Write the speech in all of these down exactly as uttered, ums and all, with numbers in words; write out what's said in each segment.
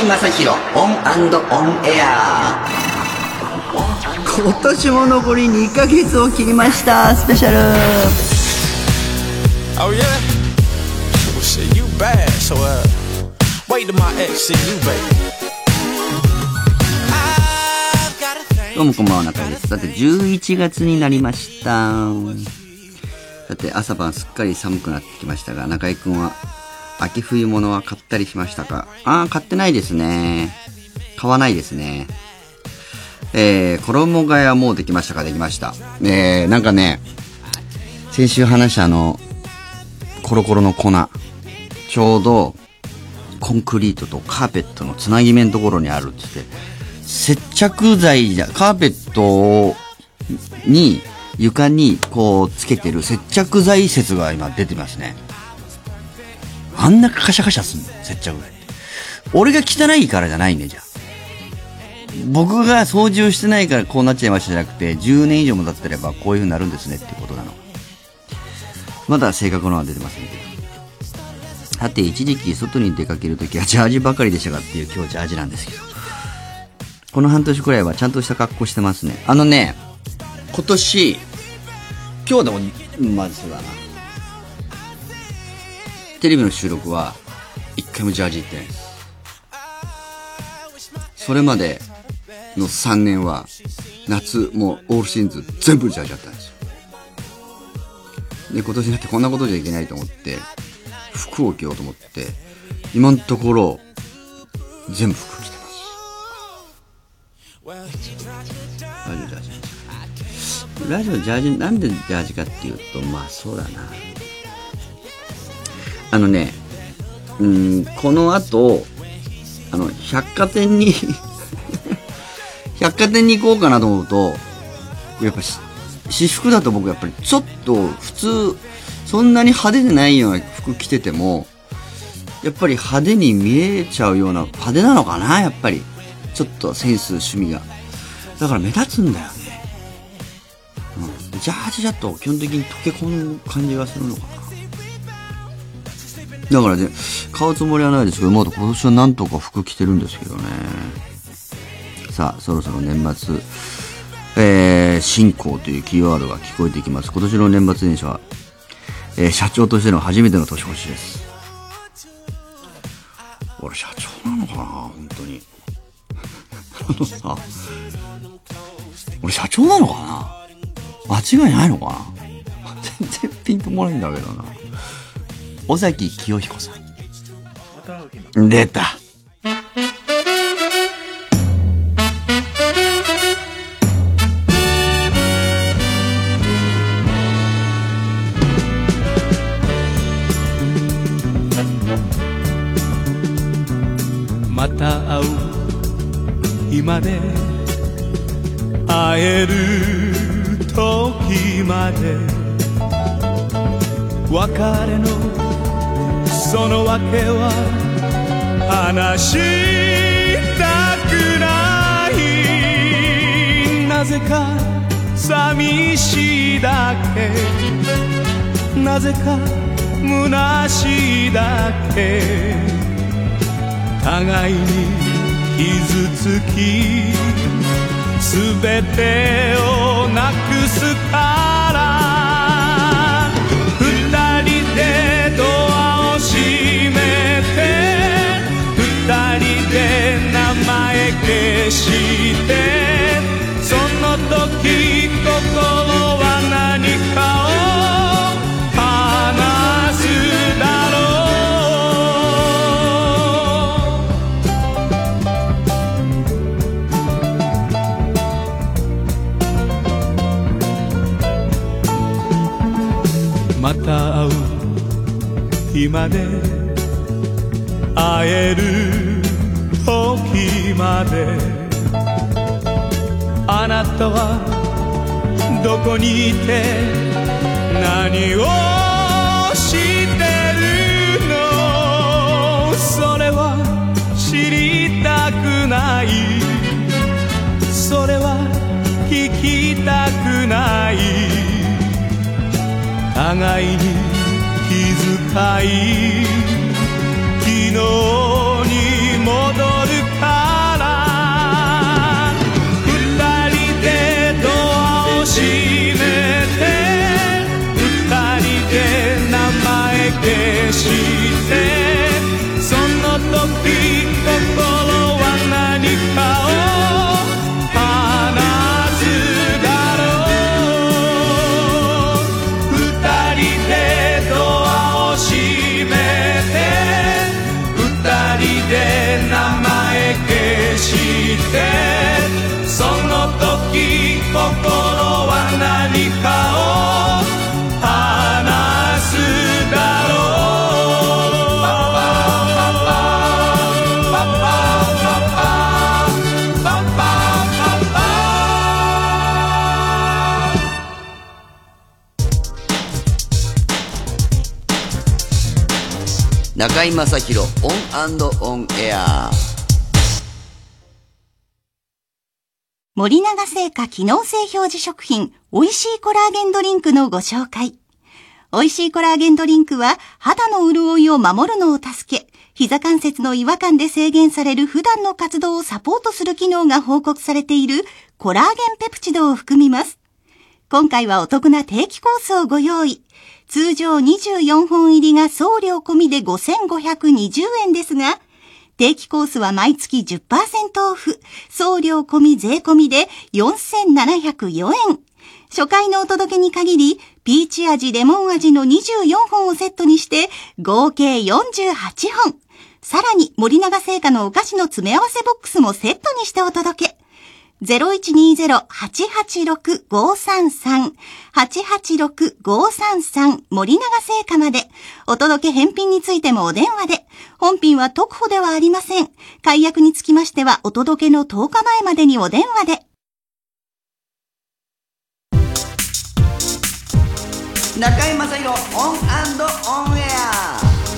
井正弘オン&オンエア。今年も残りにかげつを切りました。スペシャル。 Oh yeah? Well shit, you bad. So uh wait till my ex see you, baby. どうもこんばんは、中井です。さてじゅういちがつになりました。さて朝晩すっかり寒くなってきましたが、中井くんは秋冬物は買ったりしましたか？あー、買ってないですね。買わないですね。えー、衣替えはもうできましたか？できました。えー、なんかね、先週話したあの、コロコロの粉、ちょうど、コンクリートとカーペットのつなぎ目のところにあるって言って、接着剤じゃ、カーペットに、床にこうつけてる接着剤説が今出てますね。あんなカシャカシャすんの？接着剤って。俺が汚いからじゃないね、じゃあ。僕が掃除をしてないからこうなっちゃいましたじゃなくて、じゅうねん以上も経ってればこういう風になるんですねっていうことなの。まだ正確なのは出てませんけど。さて、一時期外に出かけるときはジャージばかりでしたがっていう今日ジャージなんですけど。この半年くらいはちゃんとした格好してますね。あのね、今年、今日でも、まずそうだな。テレビの収録は一回もジャージ行ってないです。それまでのさんねんは夏もうオールシーズン全部ジャージだったんですよ。で、今年になってこんなことじゃいけないと思って服を着ようと思って今のところ全部服着てます。ラジオジャージ。ラジオジャージ、なんでジャージかっていうと、まあそうだな。あのね、うーん、この後あの百貨店に百貨店に行こうかなと思うと、やっぱ私服だと僕やっぱりちょっと普通そんなに派手でないような服着ててもやっぱり派手に見えちゃうような、派手なのかな、やっぱりちょっとセンス趣味がだから目立つんだよね、うん、ジャージだと基本的に溶け込む感じがするのかな。だからね、買うつもりはないですけど、まだ今年はなんとか服着てるんですけどね。さあ、そろそろ年末、えー、新興というキーワードが聞こえてきます。今年の年末年始は、えー、社長としての初めての年越しです。俺社長なのかな、本当に。あのさ、俺社長なのかな、間違いないのかな、全然ピンとこないんだけどな。尾崎清彦さん。出た。 また会う日まで、会える時まで、別れのその訳は話したくない。なぜか寂しいだけ、なぜか虚しいだけ、互いに傷つき全てをなくすから二人でドアを閉めて、二人で名前消して、その時心は何かを話すだろう。また会う日まで、会える時まで、あなたはどこにいて何をしてるの、それは知りたくない、それは聞きたくない、互いに気遣い昨日に戻る心は何かを話すだろう。パパパパパパパパパパ中居正広オン&オンエア。 森永製菓機能性表示食品おいしいコラーゲンドリンクのご紹介。おいしいコラーゲンドリンクは肌の潤いを守るのを助け、膝関節の違和感で制限される普段の活動をサポートする機能が報告されているコラーゲンペプチドを含みます。今回はお得な定期コースをご用意。通常にじゅうよんほん入りが送料込みでごせんごひゃくにじゅうえんですが、定期コースは毎月 じゅっパーセント オフ、送料込み税込みでよんせんななひゃくよえん。初回のお届けに限り、ピーチ味、レモン味のにじゅうよんほんをセットにして、合計よんじゅうはちほん。さらに、森永製菓のお菓子の詰め合わせボックスもセットにしてお届け。ゼロいちにゼロ はちはちろく ごさんさん はちはちろく ごさんさん 森永製菓まで。お届け返品についてもお電話で。本品は特保ではありません。解約につきましてはお届けのとおかまえまでにお電話で。 中居正広オン&オンエア。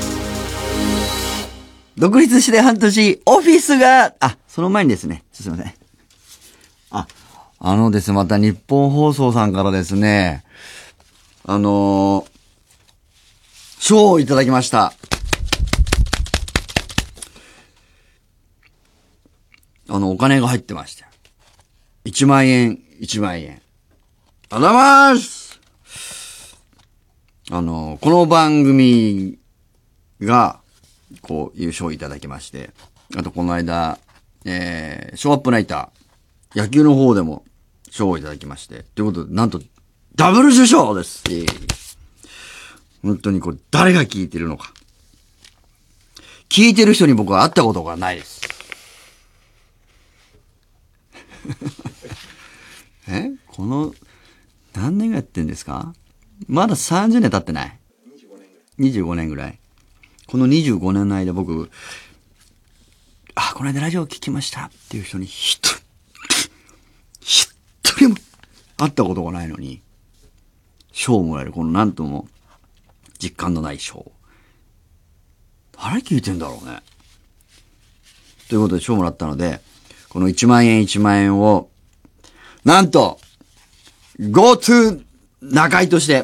独立して半年、オフィスが、あ、その前にですね、すいません。あ、あのですね、また日本放送さんからですね、あのー、賞をいただきました。あの、お金が入ってました。いちまんえん、いちまんえん。ありがとうございます。あの、この番組が、こういう賞をいただきまして、あとこの間、えー、ショーアップナイター、野球の方でも賞をいただきまして、ということで、なんと、ダブル受賞です。本当にこれ、誰が聞いてるのか。聞いてる人に僕は会ったことがないです。えこの、何年ぐらいやってんですか？まださんじゅうねん経ってない。にじゅうごねんぐらい。このにじゅうごねんの間僕、あ、この間ラジオ聞きましたっていう人に一人、一人も会ったことがないのに、賞をもらえる、このなんとも実感のない賞。誰聞いてんだろうね。ということで賞をもらったので、このいちまんえんいちまんえんを、なんと、GoTo 中居として、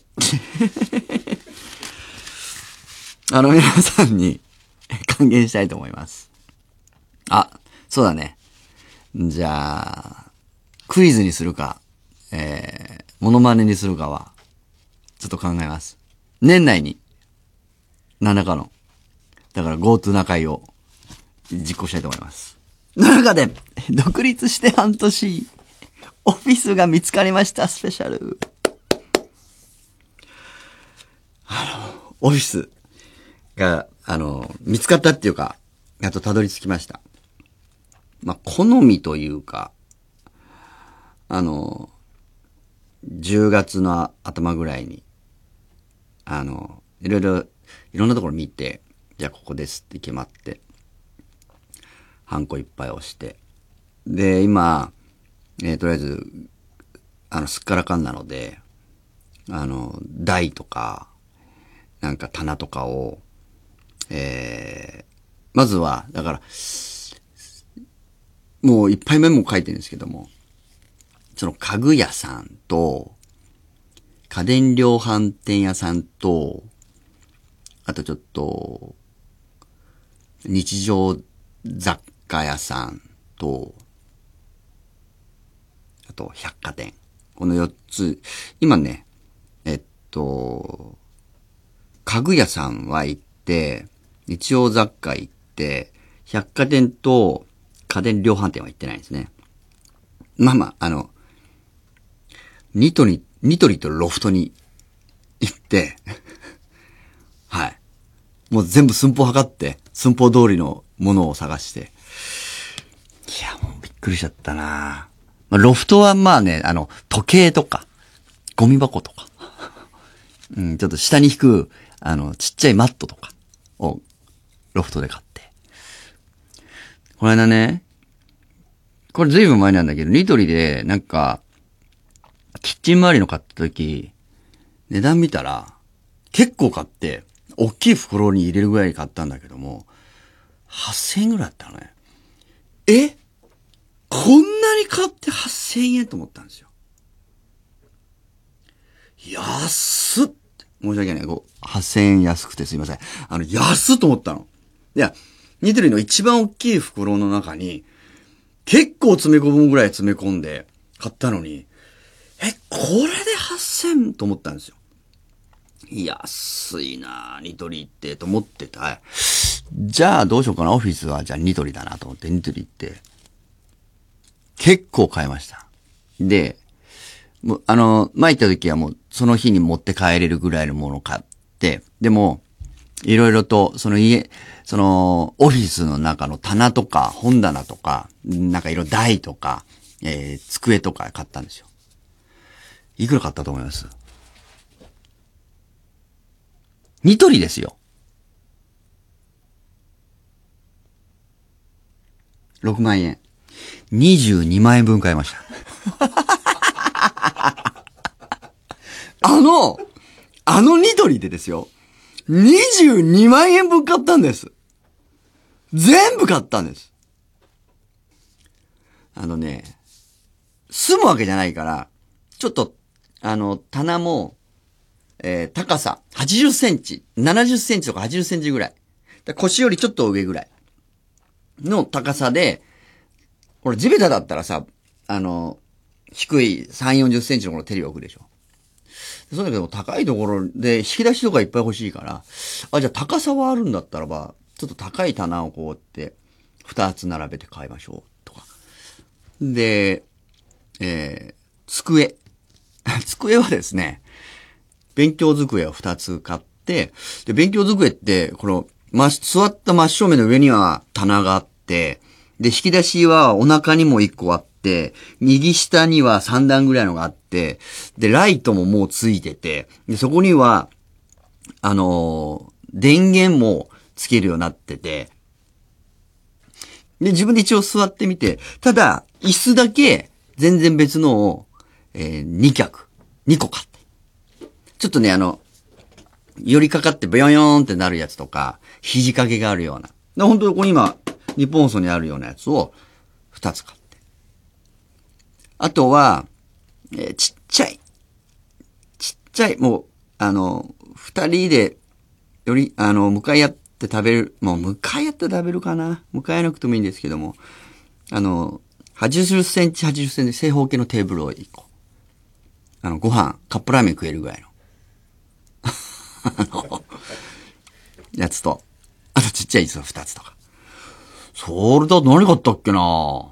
あの皆さんに還元したいと思います。あ、そうだね。じゃあ、クイズにするか、えー、モノマネにするかは、ちょっと考えます。年内に、何らかの、だから GoTo 中居を実行したいと思います。の中で、独立して半年、オフィスが見つかりましたスペシャル。あの、オフィスが、あの、見つかったっていうか、やっとたどり着きました。まあ、好みというか、あの、じゅうがつの頭ぐらいに、あの、いろいろ、いろんなところ見て、じゃあここですって決まって、ハンコいっぱい押して、で、今、えー、とりあえず、あの、すっからかんなので、あの、台とか、なんか棚とかを、えー、まずは、だから、もういっぱいメモ書いてるんですけども、その家具屋さんと、家電量販店屋さんと、あとちょっと、日常雑貨屋さんと、あと百貨店。このよっつ、今ね、えっと、家具屋さんは行って、日用雑貨行って、百貨店と家電量販店は行ってないんですね。まあまあ、あの、ニトリ、ニトリとロフトに行って、はい。もう全部寸法測って、寸法通りのものを探して。いや、もうびっくりしちゃったな。 まあ、ロフトはまあね、あの、時計とか、ゴミ箱とか、うん、ちょっと下に引く、あの、ちっちゃいマットとかを、ロフトで買って。この間ね、これずいぶん前なんだけど、ニトリで、なんか、キッチン周りの買った時、値段見たら、結構買って、大きい袋に入れるぐらい買ったんだけども、はっせんえんぐらいだったのね。え？こんなに買ってはっせんえんと思ったんですよ。安っ！申し訳ない。こうはっせんえん安くてすいません。あの、安っと思ったの。いや、ニトリの一番大きい袋の中に、結構詰め込むぐらい詰め込んで買ったのに、え、これではっせんと思ったんですよ。安いなぁ、ニトリって、と思ってた。じゃあどうしようかな、オフィスは、じゃあニトリだなと思って、ニトリ行って、結構買いました。で、もう、あの、前行った時はもう、その日に持って帰れるぐらいのものを買って、でも、いろいろと、その家、その、オフィスの中の棚とか、本棚とか、なんかいろいろ台とか、えー、机とか買ったんですよ。いくら買ったと思います？ニトリですよ。ろくまんえん。にじゅうにまんえんぶん買いました。あの、あのニトリでですよ。にじゅうにまんえんぶん買ったんです。全部買ったんです。あのね、住むわけじゃないから、ちょっと、あの、棚も、えー、高さ、はちじゅっセンチ、ななじゅっセンチとかはちじゅっセンチぐらい。腰よりちょっと上ぐらいの高さで、これ地べただったらさ、あの、低いさん、よんじゅっセンチのこのテレビ置くでしょ。そうだけど高いところで引き出しとかいっぱい欲しいから、あ、じゃあ高さはあるんだったらば、ちょっと高い棚をこうやって、二つ並べて買いましょう、とか。で、えー、机。机はですね、勉強机を二つ買って、で、勉強机って、この、ま、座った真正面の上には棚があって、で、引き出しはお腹にも一個あって、右下には三段ぐらいのがあって、で、ライトももうついてて、で、そこには、あのー、電源もつけるようになってて、で、自分で一応座ってみて、ただ、椅子だけ全然別のを、えー、に脚、にこ買って。ちょっとね、あの、寄りかかってブヨヨーンってなるやつとか、肘掛けがあるような。で、本当にここに今、日本放送にあるようなやつを二つ買って。あとは、えー、ちっちゃい。ちっちゃい、もう、あの、二人で、より、あの、向かい合って食べる、もう向かい合って食べるかな。向かい合わなくてもいいんですけども、あの、はちじゅっセンチ、はちじゅっセンチ正方形のテーブルを一個。あの、ご飯、カップラーメン食えるぐらいの。やつと、あとちっちゃい椅子の二つとか。それだと何買ったっけな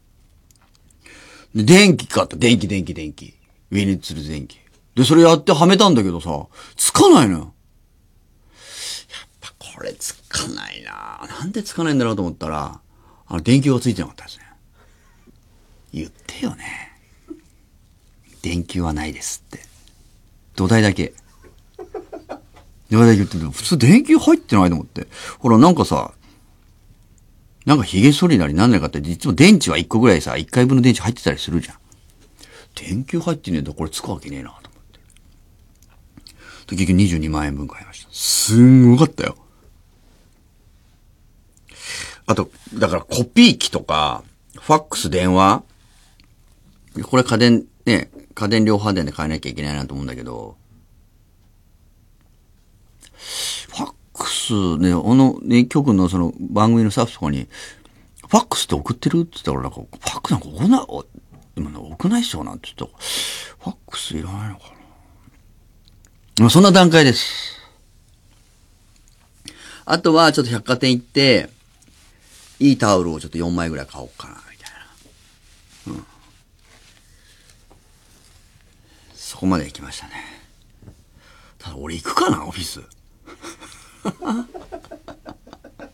で、電気買った。電気、電気、電気。上につる電気。で、それやってはめたんだけどさ、つかないのよ。やっぱこれつかないななんでつかないんだろうと思ったら、あの、電球がついてなかったですね。言ってよね。電球はないですって。土台だけ。土台だけ言ってて、普通電球入ってないと思って。ほら、なんかさ、なんか髭剃りなりなんないかって、実は電池はいっこぐらいさ、いっかいぶんの電池入ってたりするじゃん。電球入ってねえとこれつくわけねえなと思って。で、結局にじゅうにまんえんぶん買いました。すんごかったよ。あと、だからコピー機とか、ファックス、電話、これ家電、ね、家電量販店で買えなきゃいけないなと思うんだけど、ファックスね、あのね、局のその番組のスタッフとかに、ファックスって送ってるって言ったら、なんか、ファックスなんか送んない、今ね、送んないっしょなんて言ったら、ファックスいらないのかな。まあ、そんな段階です。あとは、ちょっと百貨店行って、いいタオルをちょっとよんまいぐらい買おうかな、みたいな。うん。そこまで行きましたね。ただ、俺行くかな、オフィス。は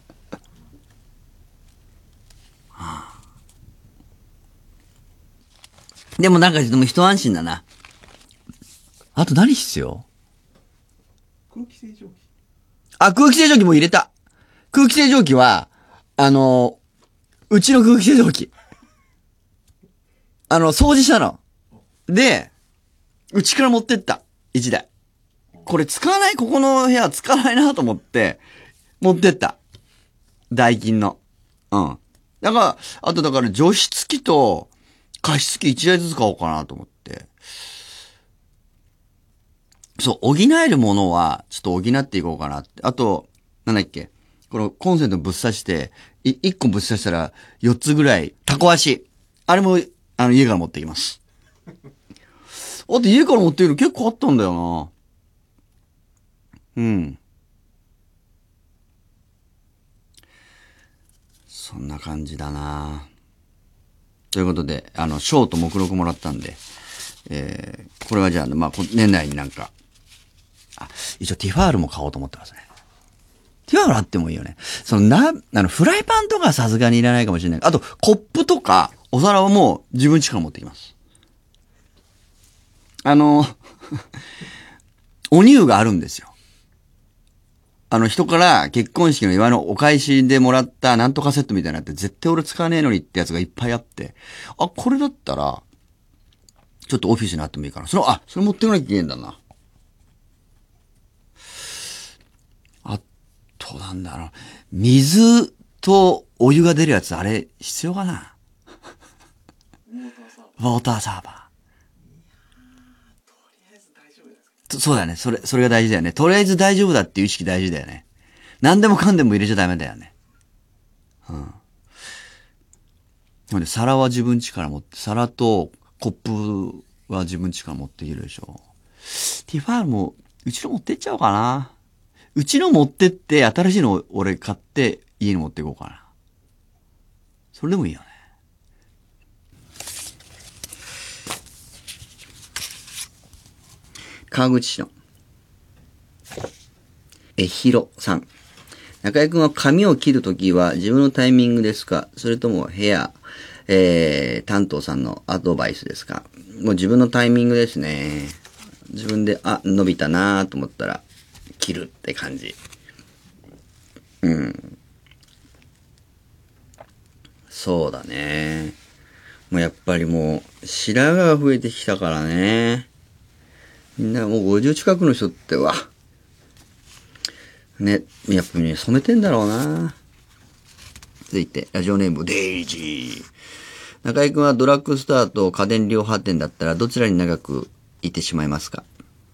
あ、 でもなんか、でも一安心だな。あと何必要？ 空気清浄機。 あ、空気清浄機も入れた。空気清浄機は、あの、うちの空気清浄機。あの、掃除したの。で、うちから持ってった。一台。これ使わない、ここの部屋使わないなと思って、持ってった。ダイキンの。うん。だから、あとだから除湿機と加湿器一台ずつ買おうかなと思って。そう、補えるものは、ちょっと補っていこうかなって。あと、なんだっけ。このコンセントぶっ刺して、い、一個ぶっ刺したら、四つぐらい、タコ足。あれも、あの、家から持ってきます。あと家から持ってきるの結構あったんだよな。うん。そんな感じだな。ということで、あの、ショーと目録もらったんで、えー、これはじゃあ、まあ、年内になんか、あ、一応ティファールも買おうと思ってますね。ティファールあってもいいよね。そのな、あの、フライパンとかはさすがにいらないかもしれない。あと、コップとか、お皿はもう自分家から持ってきます。あの、お乳があるんですよ。あの人から結婚式の祝いのお返しでもらったなんとかセットみたいなのって絶対俺使わねえのにってやつがいっぱいあって、あ、これだったら、ちょっとオフィスにあってもいいかな。その、あ、それ持ってかなきゃいけないんだな。あと、なんだろう。水とお湯が出るやつ、あれ、必要かな？ウォーターサーバー。そうだね。それ、それが大事だよね。とりあえず大丈夫だっていう意識大事だよね。何でもかんでも入れちゃダメだよね。うん。なので、皿は自分家から持って、皿とコップは自分家から持っているでしょ。ティファールも、うちの持ってっちゃおうかな。うちの持ってって、新しいのを俺買って家に持っていこうかな。それでもいいよね。川口市のえひろさん。中井くんは髪を切るときは自分のタイミングですか？それともヘア、えー、担当さんのアドバイスですか？もう自分のタイミングですね。自分で、あ、伸びたなと思ったら切るって感じ。うん。そうだね。もうやっぱりもう白髪が増えてきたからね。みんなもうごじゅう近くの人っては、ね、やっぱりね、染めてんだろうな。続いて、ラジオネーム、デイジー。中井くんはドラッグストアと家電量販店だったらどちらに長くいてしまいますか？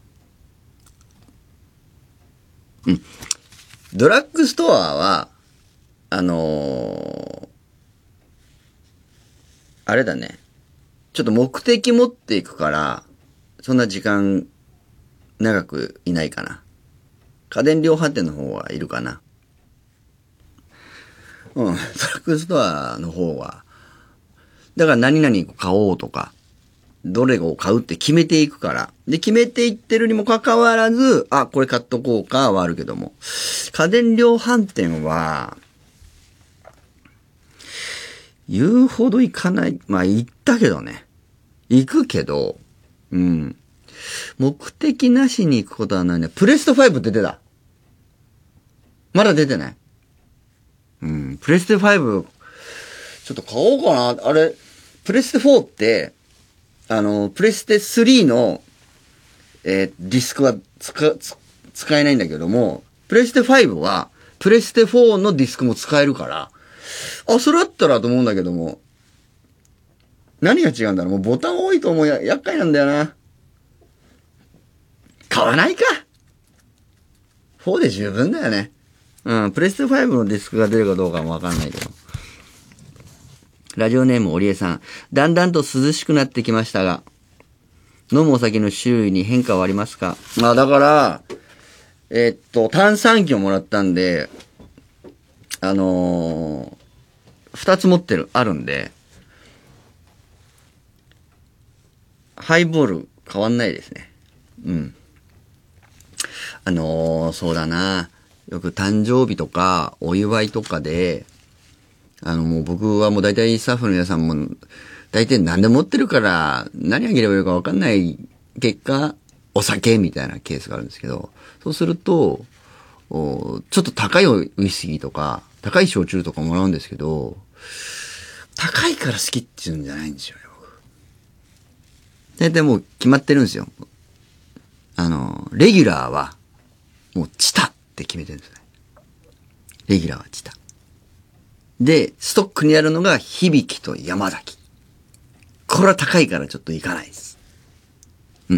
うん。ドラッグストアは、あのー、あれだね。ちょっと目的持っていくから、そんな時間、長くいないかな。家電量販店の方はいるかな。うん。ドラッグストアの方は、だから何々買おうとか、どれを買うって決めていくから。で、決めていってるにもかかわらず、あ、これ買っとこうかはあるけども。家電量販店は、言うほど行かない。まあ、行ったけどね。行くけど、うん。目的なしに行くことはないね。プレステファイブって出た？まだ出てない？うん。プレステファイブ、ちょっと買おうかな。あれ、プレステフォーって、あの、プレステスリーの、えー、ディスクは使、使えないんだけども、プレステファイブは、プレステフォーのディスクも使えるから、あ、それだったらと思うんだけども、何が違うんだろう？もうボタン多いと思うや、厄介なんだよな。買わないか。フォーで十分だよね。うん、プレステファイブのディスクが出るかどうかもわかんないけど。ラジオネームオリエさん。だんだんと涼しくなってきましたが、飲むお酒の種類に変化はありますか？まあだから、えー、っと、炭酸機をもらったんで、あのー、二つ持ってる、あるんで、ハイボール変わんないですね。うん。あのー、そうだな。よく誕生日とか、お祝いとかで、あのもう僕はもう大体スタッフの皆さんも、 大体何でも持ってるから、何あげればいいか分かんない結果、お酒みたいなケースがあるんですけど、そうすると、ちょっと高いウイスキーとか、高い焼酎とかもらうんですけど、高いから好きっていうんじゃないんですよね、僕。大体もう決まってるんですよ。あの、レギュラーは、もうチタって決めてるんですね。レギュラーはチタ。で、ストックにあるのが響と山崎。これは高いからちょっといかないです。うん。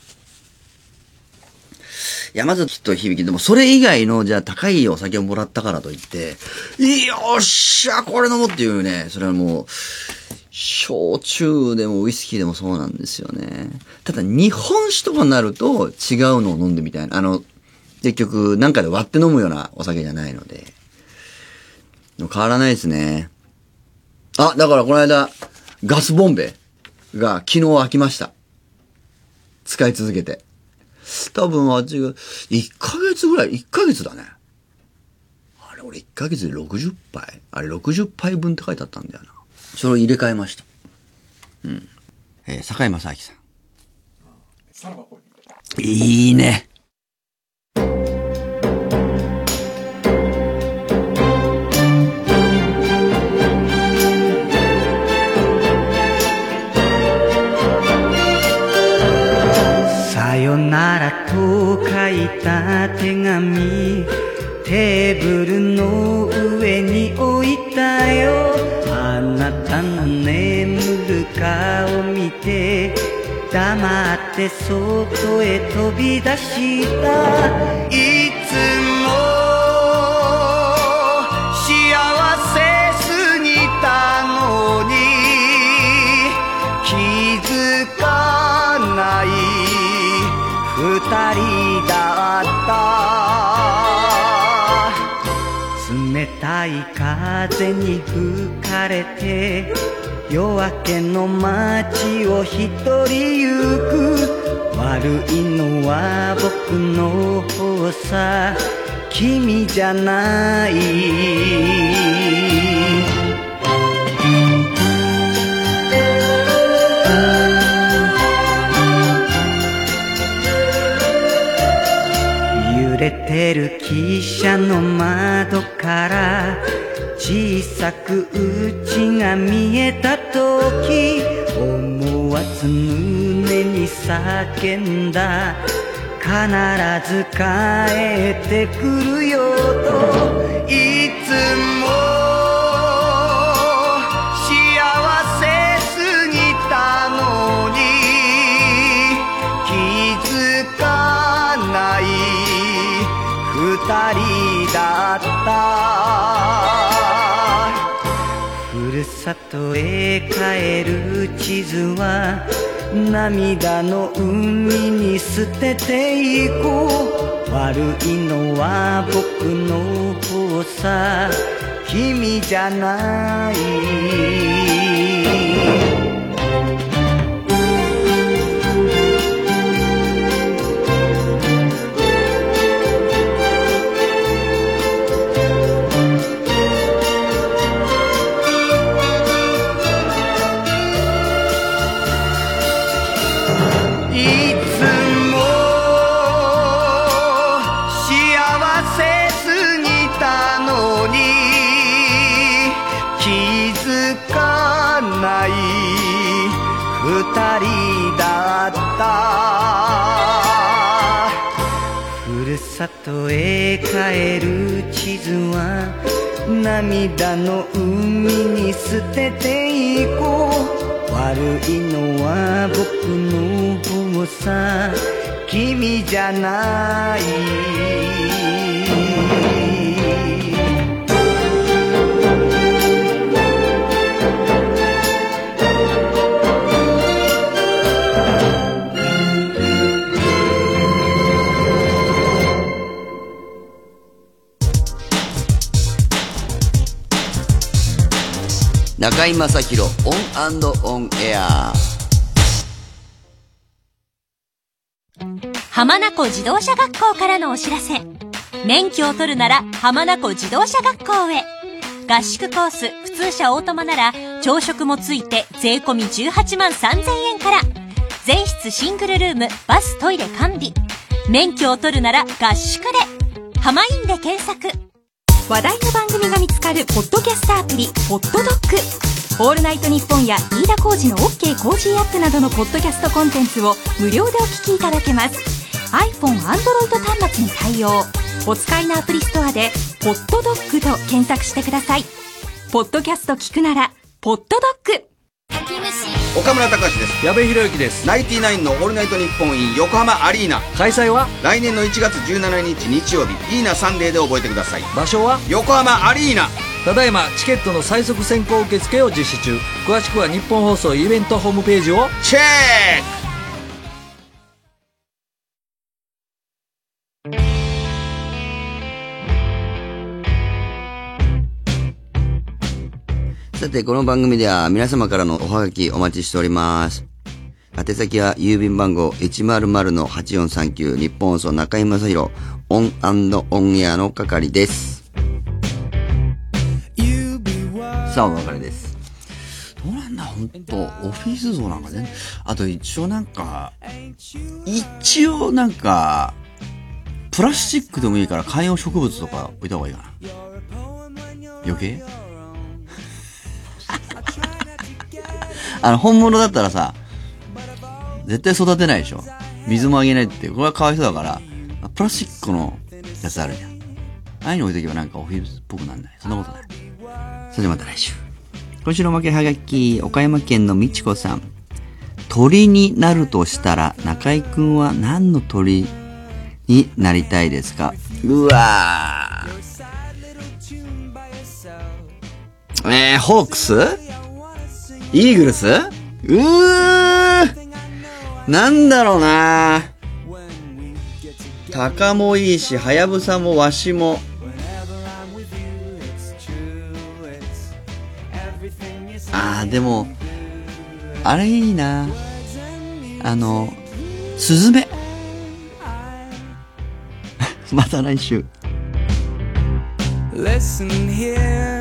山崎と響でもそれ以外のじゃあ高いお酒をもらったからといって、よっしゃこれ飲もうっていうね、それはもう、焼酎でもウイスキーでもそうなんですよね。ただ日本酒とかになると違うのを飲んでみたいな。あの、結局なんかで割って飲むようなお酒じゃないので。変わらないですね。あ、だからこの間、ガスボンベが昨日開きました。使い続けて。多分あっちが、いっかげつぐらい、いっかげつだね。あれ俺いっかげつでろくじゅっぱい。あれろくじゅっぱいぶんって書いてあったんだよな。それを入れ替えました。うん。えー、坂井正明さん。いいね。 さよならと書いた手紙、テーブルの上に置いたよ。あなたの眠る顔見て黙って外へ飛び出した。いつも幸せすぎたのに気づかない二人だった。冷たい風に吹かれて夜明けの街を一人行く。悪いのは僕の方さ、君じゃない。揺れてる汽車の窓から小さくうちが見えたとき、思わず胸に叫んだ。必ず帰ってくるよと。いつも幸せすぎたのに気づかない二人だった。ふるさとへ帰る地図は涙の海に捨てていこう。悪いのは僕の方さ、君じゃない。二人だった。ふるさとへ帰る地図は涙の海に捨てていこう。悪いのは僕の方さ、君じゃない。 中居正広オン&オンエア。 浜名湖自動車学校からのお知らせ。免許を取るなら浜名湖自動車学校へ。合宿コース、普通車オートマなら朝食もついて税込みじゅうはちまんさんぜんえんから。全室シングルルーム、バストイレ完備。免許を取るなら合宿で。ハマインで検索。話題の番組が見つかるポッドキャストアプリポッドドッグ。オールナイトニッポンや飯田浩司の OK コージーアップなどのポッドキャストコンテンツを無料でお聞きいただけます。 iPhone、Android 端末に対応。お使いのアプリストアでポッドドッグと検索してください。ポッドキャスト聞くならポッドドッグ。 岡村隆史です。 矢部裕之です。 ナインティナインのオールナイトニッポン in 横浜アリーナ。 開催は来年のいちがつじゅうしちにち日曜日、イーナサンデーで覚えてください。 場所は横浜アリーナ。 ただいまチケットの最速先行受付を実施中。詳しくは日本放送イベントホームページをチェック。さて、この番組では皆様からのおはがきお待ちしております。宛先は郵便番号 いちまるまるのはちよんさんきゅう 日本放送中居正広オン&オンエアの係です。さあ、お別れです。どうなんだ、ほんと。オフィス像なんかね。あと一応なんか、一応なんか、プラスチックでもいいから観葉植物とか置いた方がいいかな。余計あの、本物だったらさ、絶対育てないでしょ。水もあげないって、これはかわいそうだから、プラスチックのやつあるじゃん。ああいうの置いとけばなんかオフィスっぽくなんない。そんなことない。それではまた来週。今週のおまけはがき、岡山県のみちこさん。鳥になるとしたら、中井くんは何の鳥になりたいですか？うわー。えー、ホークス？イーグルス？うーなんだろうな。鷹もいいし、はやぶさもわしも。あー、でも、あれいいな。あの、スズメ。また来週。 Listen here,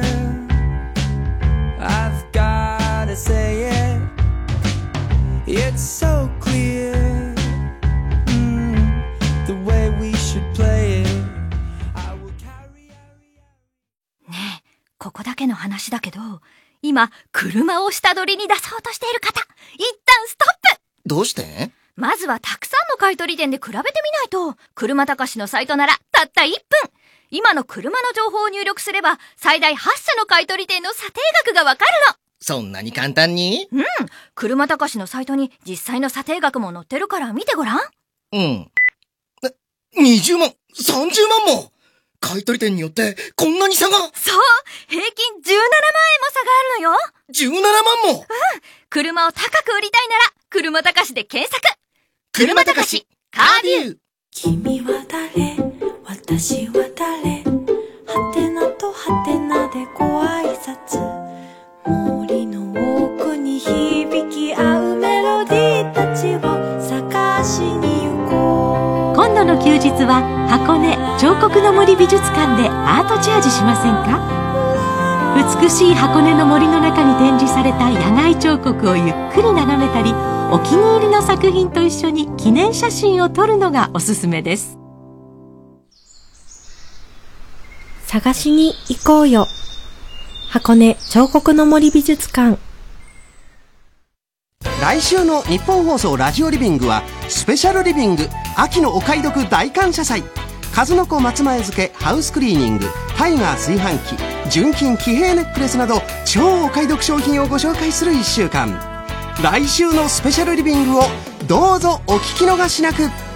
I've gotta say it, it's so clear, mm, the way we should play it. I will carry out. ねえ、ここだけの話だけど、今、車を下取りに出そうとしている方、一旦ストップ！ どうして？ まずはたくさんの買い取り店で比べてみないと、車高しのサイトならたったいっぷん。今の車の情報を入力すれば、最大はち社の買い取り店の査定額がわかるの。 そんなに簡単に？ うん。車高しのサイトに実際の査定額も載ってるから見てごらん。 うん。にじゅうまん、さんじゅうまんも買い取り店によってこんなに差が。 そう平均じゅうななまんえんも差があるのよ。 じゅうななまんも。 うん。車を高く売りたいなら、車高しで検索。 車高し、カービュー。 君は誰？私は誰？はてなとはてなでご挨拶。森の奥に響き合うメロディーたちを探しに行こう。 今度の休日は箱根彫刻の森美術館でアートチャージしませんか？美しい箱根の森の中に展示された野外彫刻をゆっくり眺めたり、お気に入りの作品と一緒に記念写真を撮るのがおすすめです。 探しに行こうよ。箱根彫刻の森美術館。 来週の日本放送ラジオリビングはスペシャルリビング秋のお買い得大感謝祭。数の子松前漬けハウスクリーニングタイガー炊飯器純金騎兵ネックレスなど超お買い得商品をご紹介するいっしゅうかん。来週のスペシャルリビングをどうぞお聞き逃しなく。